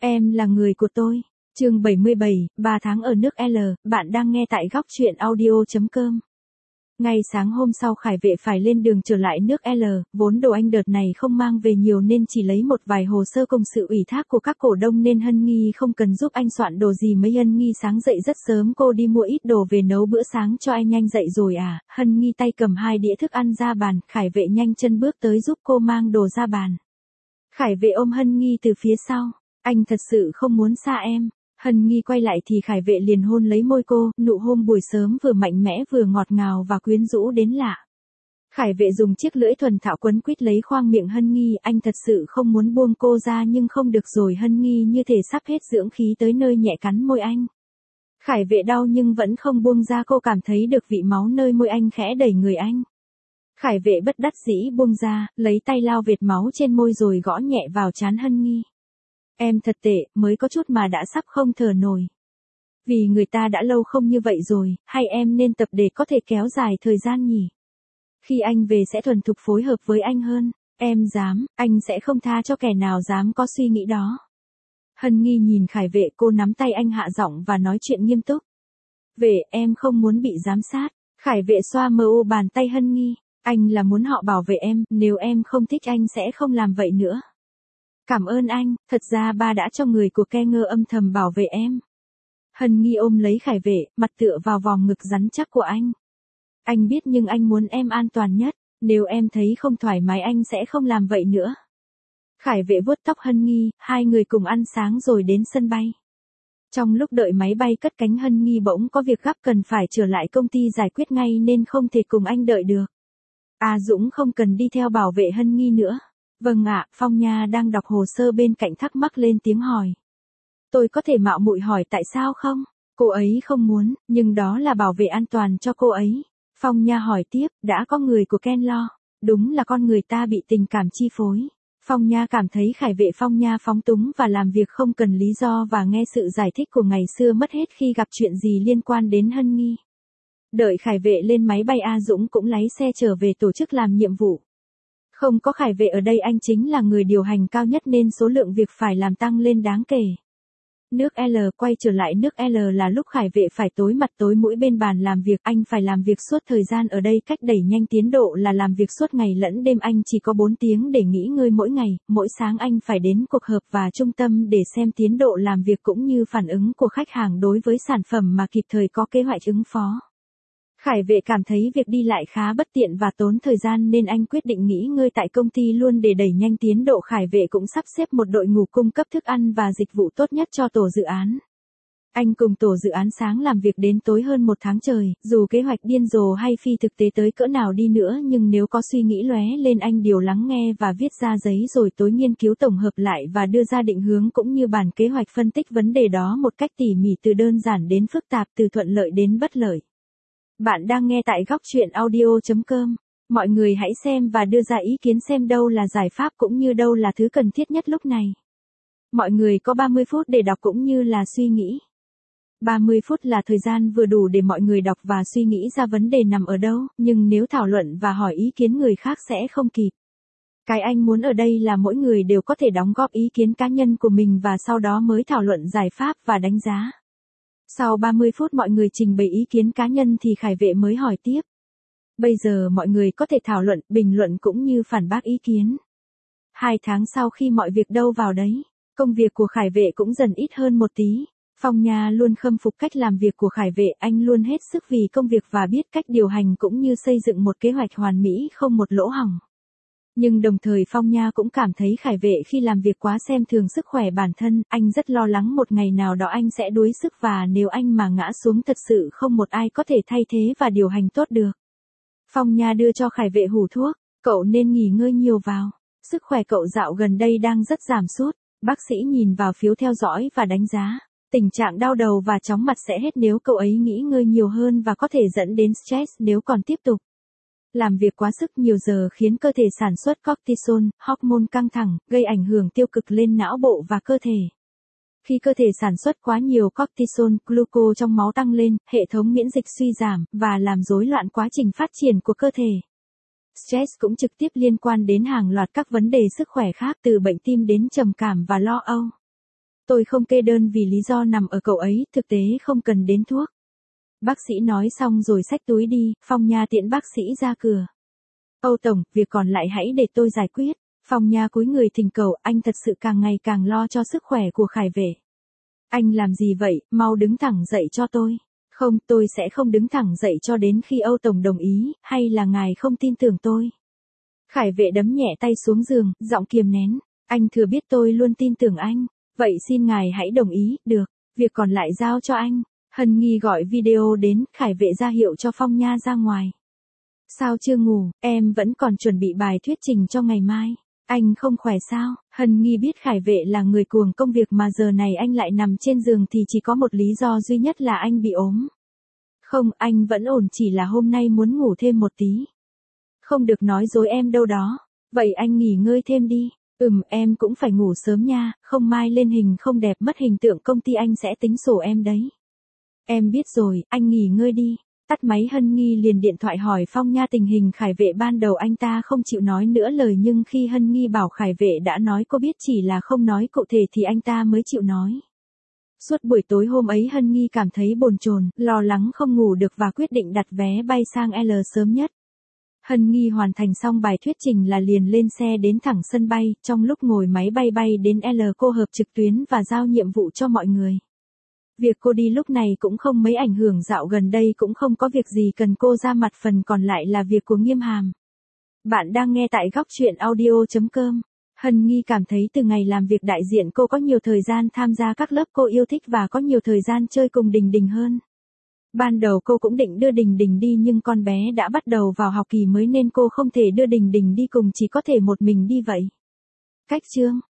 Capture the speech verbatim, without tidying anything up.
Em là người của tôi. Chương bảy mươi bảy, ba tháng ở nước L, bạn đang nghe tại góc truyện audio chấm com. Ngay sáng hôm sau Khải Vệ phải lên đường trở lại nước L, vốn đồ anh đợt này không mang về nhiều nên chỉ lấy một vài hồ sơ cùng sự ủy thác của các cổ đông nên Hân Nghi không cần giúp anh soạn đồ gì mấy. Hân Nghi sáng dậy rất sớm, cô đi mua ít đồ về nấu bữa sáng cho anh. Nhanh dậy rồi à? Hân Nghi tay cầm hai đĩa thức ăn ra bàn, Khải Vệ nhanh chân bước tới giúp cô mang đồ ra bàn. Khải Vệ ôm Hân Nghi từ phía sau, anh thật sự không muốn xa em. Hân Nghi quay lại thì Khải Vệ liền hôn lấy môi cô, nụ hôn buổi sớm vừa mạnh mẽ vừa ngọt ngào và quyến rũ đến lạ. Khải Vệ dùng chiếc lưỡi thuần thạo quấn quýt lấy khoang miệng Hân Nghi, anh thật sự không muốn buông cô ra nhưng không được rồi. Hân Nghi như thể sắp hết dưỡng khí tới nơi nhẹ cắn môi anh. Khải Vệ đau nhưng vẫn không buông ra, cô cảm thấy được vị máu nơi môi anh khẽ đẩy người anh. Khải Vệ bất đắc dĩ buông ra, lấy tay lau vệt máu trên môi rồi gõ nhẹ vào trán Hân Nghi. Em thật tệ, mới có chút mà đã sắp không thở nổi. Vì người ta đã lâu không như vậy rồi, hay em nên tập để có thể kéo dài thời gian nhỉ? Khi anh về sẽ thuần thục phối hợp với anh hơn. Em dám, anh sẽ không tha cho kẻ nào dám có suy nghĩ đó. Hân Nghi nhìn Khải Vệ, cô nắm tay anh hạ giọng và nói chuyện nghiêm túc. Vệ, em không muốn bị giám sát. Khải Vệ xoa mờ u bàn tay Hân Nghi. Anh là muốn họ bảo vệ em, nếu em không thích anh sẽ không làm vậy nữa. Cảm ơn anh, thật ra ba đã cho người của Kenger âm thầm bảo vệ em. Hân Nghi ôm lấy Khải Vệ, mặt tựa vào vòng ngực rắn chắc của anh. Anh biết nhưng anh muốn em an toàn nhất, nếu em thấy không thoải mái anh sẽ không làm vậy nữa. Khải Vệ vuốt tóc Hân Nghi, hai người cùng ăn sáng rồi đến sân bay. Trong lúc đợi máy bay cất cánh Hân Nghi bỗng có việc gấp cần phải trở lại công ty giải quyết ngay nên không thể cùng anh đợi được. A Dũng không cần đi theo bảo vệ Hân Nghi nữa. Vâng ạ, Phong Nha đang đọc hồ sơ bên cạnh thắc mắc lên tiếng hỏi. Tôi có thể mạo muội hỏi tại sao không? Cô ấy không muốn, nhưng đó là bảo vệ an toàn cho cô ấy. Phong Nha hỏi tiếp, đã có người của Ken lo. Đúng là con người ta bị tình cảm chi phối. Phong Nha cảm thấy Khải Vệ Phong Nha phóng túng và làm việc không cần lý do và nghe sự giải thích của ngày xưa mất hết khi gặp chuyện gì liên quan đến Hân Nghi. Đợi Khải Vệ lên máy bay A Dũng cũng lái xe trở về tổ chức làm nhiệm vụ. Không có Khải Vệ ở đây anh chính là người điều hành cao nhất nên số lượng việc phải làm tăng lên đáng kể. Nước L quay trở lại nước L là lúc Khải Vệ phải tối mặt tối mũi bên bàn làm việc. Anh phải làm việc suốt thời gian ở đây, cách đẩy nhanh tiến độ là làm việc suốt ngày lẫn đêm. Anh chỉ có bốn tiếng để nghỉ ngơi mỗi ngày, mỗi sáng anh phải đến cuộc họp và trung tâm để xem tiến độ làm việc cũng như phản ứng của khách hàng đối với sản phẩm mà kịp thời có kế hoạch ứng phó. Khải Vệ cảm thấy việc đi lại khá bất tiện và tốn thời gian nên anh quyết định nghỉ ngơi tại công ty luôn để đẩy nhanh tiến độ. Khải Vệ cũng sắp xếp một đội ngũ cung cấp thức ăn và dịch vụ tốt nhất cho tổ dự án. Anh cùng tổ dự án sáng làm việc đến tối hơn một tháng trời, dù kế hoạch điên rồ hay phi thực tế tới cỡ nào đi nữa nhưng nếu có suy nghĩ lóe lên anh đều lắng nghe và viết ra giấy rồi tối nghiên cứu tổng hợp lại và đưa ra định hướng cũng như bản kế hoạch phân tích vấn đề đó một cách tỉ mỉ từ đơn giản đến phức tạp, từ thuận lợi đến bất lợi. Bạn đang nghe tại góc truyện audio chấm com. Mọi người hãy xem và đưa ra ý kiến xem đâu là giải pháp cũng như đâu là thứ cần thiết nhất lúc này. Mọi người có ba mươi phút để đọc cũng như là suy nghĩ. ba mươi phút là thời gian vừa đủ để mọi người đọc và suy nghĩ ra vấn đề nằm ở đâu, nhưng nếu thảo luận và hỏi ý kiến người khác sẽ không kịp. Cái anh muốn ở đây là mỗi người đều có thể đóng góp ý kiến cá nhân của mình và sau đó mới thảo luận giải pháp và đánh giá. Sau ba mươi phút mọi người trình bày ý kiến cá nhân thì Khải Vệ mới hỏi tiếp. Bây giờ mọi người có thể thảo luận, bình luận cũng như phản bác ý kiến. Hai tháng sau khi mọi việc đâu vào đấy, công việc của Khải Vệ cũng dần ít hơn một tí. Phong Nha luôn khâm phục cách làm việc của Khải Vệ, anh luôn hết sức vì công việc và biết cách điều hành cũng như xây dựng một kế hoạch hoàn mỹ không một lỗ hổng. Nhưng đồng thời Phong Nha cũng cảm thấy Khải Vệ khi làm việc quá xem thường sức khỏe bản thân, anh rất lo lắng một ngày nào đó anh sẽ đuối sức và nếu anh mà ngã xuống thật sự không một ai có thể thay thế và điều hành tốt được. Phong Nha đưa cho Khải Vệ hũ thuốc, cậu nên nghỉ ngơi nhiều vào, sức khỏe cậu dạo gần đây đang rất giảm sút. Bác sĩ nhìn vào phiếu theo dõi và đánh giá, tình trạng đau đầu và chóng mặt sẽ hết nếu cậu ấy nghỉ ngơi nhiều hơn và có thể dẫn đến stress nếu còn tiếp tục. Làm việc quá sức nhiều giờ khiến cơ thể sản xuất cortisol, hormone căng thẳng, gây ảnh hưởng tiêu cực lên não bộ và cơ thể. Khi cơ thể sản xuất quá nhiều cortisol, glucose trong máu tăng lên, hệ thống miễn dịch suy giảm, và làm rối loạn quá trình phát triển của cơ thể. Stress cũng trực tiếp liên quan đến hàng loạt các vấn đề sức khỏe khác từ bệnh tim đến trầm cảm và lo âu. Tôi không kê đơn vì lý do nằm ở cậu ấy, thực tế không cần đến thuốc. Bác sĩ nói xong rồi xách túi đi, Phong Nha tiễn bác sĩ ra cửa. Âu Tổng, việc còn lại hãy để tôi giải quyết. Phong Nha cúi người thỉnh cầu, anh thật sự càng ngày càng lo cho sức khỏe của Khải Vệ. Anh làm gì vậy, mau đứng thẳng dậy cho tôi. Không, tôi sẽ không đứng thẳng dậy cho đến khi Âu Tổng đồng ý, hay là ngài không tin tưởng tôi. Khải Vệ đấm nhẹ tay xuống giường, giọng kiềm nén. Anh thừa biết tôi luôn tin tưởng anh. Vậy xin ngài hãy đồng ý, được, việc còn lại giao cho anh. Hân Nghi gọi video đến, Khải Vệ ra hiệu cho Phong Nha ra ngoài. Sao chưa ngủ, em vẫn còn chuẩn bị bài thuyết trình cho ngày mai. Anh không khỏe sao? Hân Nghi biết Khải Vệ là người cuồng công việc mà giờ này anh lại nằm trên giường thì chỉ có một lý do duy nhất là anh bị ốm. Không, anh vẫn ổn, chỉ là hôm nay muốn ngủ thêm một tí. Không được nói dối em đâu đó. Vậy anh nghỉ ngơi thêm đi. Ừm, em cũng phải ngủ sớm nha, không mai lên hình không đẹp mất hình tượng công ty anh sẽ tính sổ em đấy. Em biết rồi, anh nghỉ ngơi đi. Tắt máy Hân Nghi liền điện thoại hỏi Phong Nha tình hình Khải Vệ. Ban đầu anh ta không chịu nói nữa lời, nhưng khi Hân Nghi bảo Khải Vệ đã nói cô biết chỉ là không nói cụ thể thì anh ta mới chịu nói. Suốt buổi tối hôm ấy Hân Nghi cảm thấy bồn chồn, lo lắng không ngủ được và quyết định đặt vé bay sang L sớm nhất. Hân Nghi hoàn thành xong bài thuyết trình là liền lên xe đến thẳng sân bay, trong lúc ngồi máy bay bay đến L cô họp trực tuyến và giao nhiệm vụ cho mọi người. Việc cô đi lúc này cũng không mấy ảnh hưởng, dạo gần đây cũng không có việc gì cần cô ra mặt, phần còn lại là việc của Nghiêm Hàm. Bạn đang nghe tại góc truyện audio chấm com. Hân Nghi cảm thấy từ ngày làm việc đại diện cô có nhiều thời gian tham gia các lớp cô yêu thích và có nhiều thời gian chơi cùng Đình Đình hơn. Ban đầu cô cũng định đưa Đình Đình đi nhưng con bé đã bắt đầu vào học kỳ mới nên cô không thể đưa Đình Đình đi cùng, chỉ có thể một mình đi vậy. Cách chương